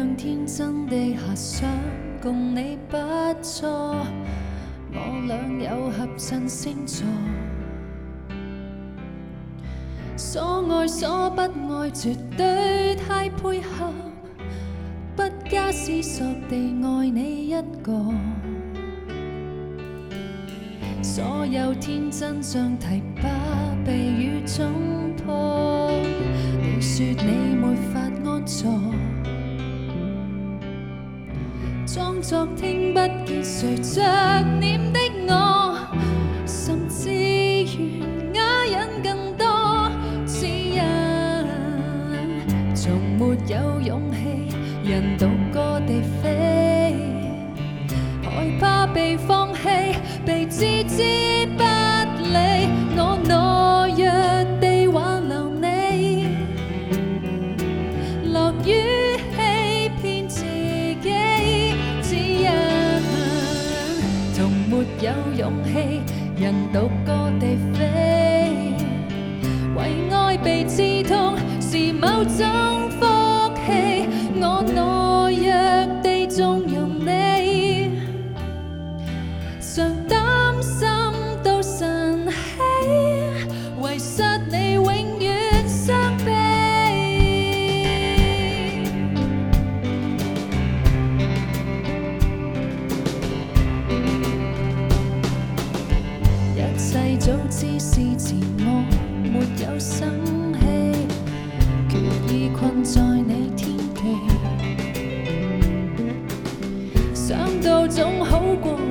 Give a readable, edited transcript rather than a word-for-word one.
样天真地遐想，共你不错，我俩有合衬星座。所愛所不愛，絕對太配合，不加思索地愛你一個。所有天真像堤壩被雨衝破，你說你沒法安坐，裝作聽不見誰着念的我，甚至願啞忍更多，只因從沒有勇氣人獨個地飛，害怕被放棄，被置之不理，我懦弱地挽留你，樂於欺騙自己，只因從沒有勇氣人獨個地飛，為愛被刺痛是某種福氣，我懦弱地縱容你，常擔心到晨起，遺失你永遠傷悲。一切早知是自我沒有生氣，決意困在你天地，想到總好過